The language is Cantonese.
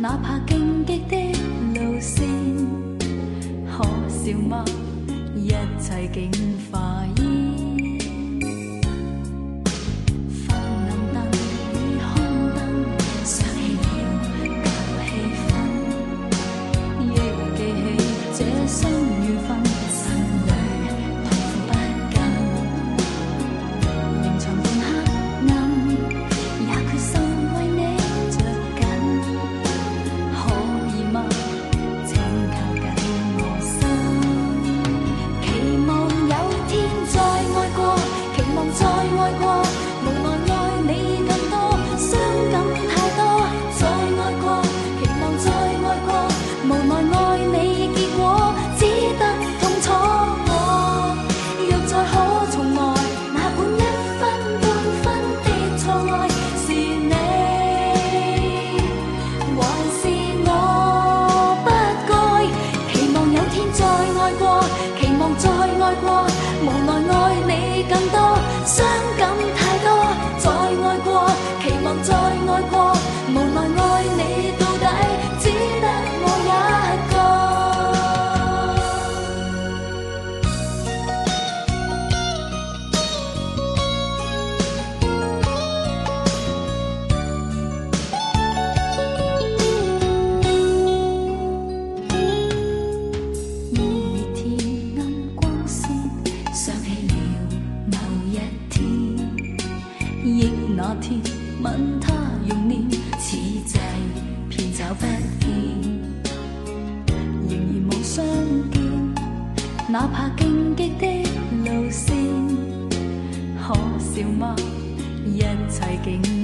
哪怕荆棘的路线，可笑嗎？一切竟化煙。昏暗燈與空燈，想起了舊氣氛，憶記起這生緣分，心裏痛苦不禁，仍長伴黑暗，也決心為你着緊，可以嗎？請靠近我心，期望有天再愛過，期望再愛過，無奈愛你更多，傷感太多，再愛過，期望再愛過，無奈愛你結果，只得痛楚我。若再可重來，哪管一分半分的錯愛，是你還是我不該？期望有天再愛過，期望再愛過，無奈愛你更多，傷感太多，再愛過，期望再愛過，無奈愛你到底，只得我一個。依天暗光線，想起了某一天，憶那天吻他用念，此際偏找不見，仍然無相見，哪怕荊棘的路線，可笑嗎？一切竟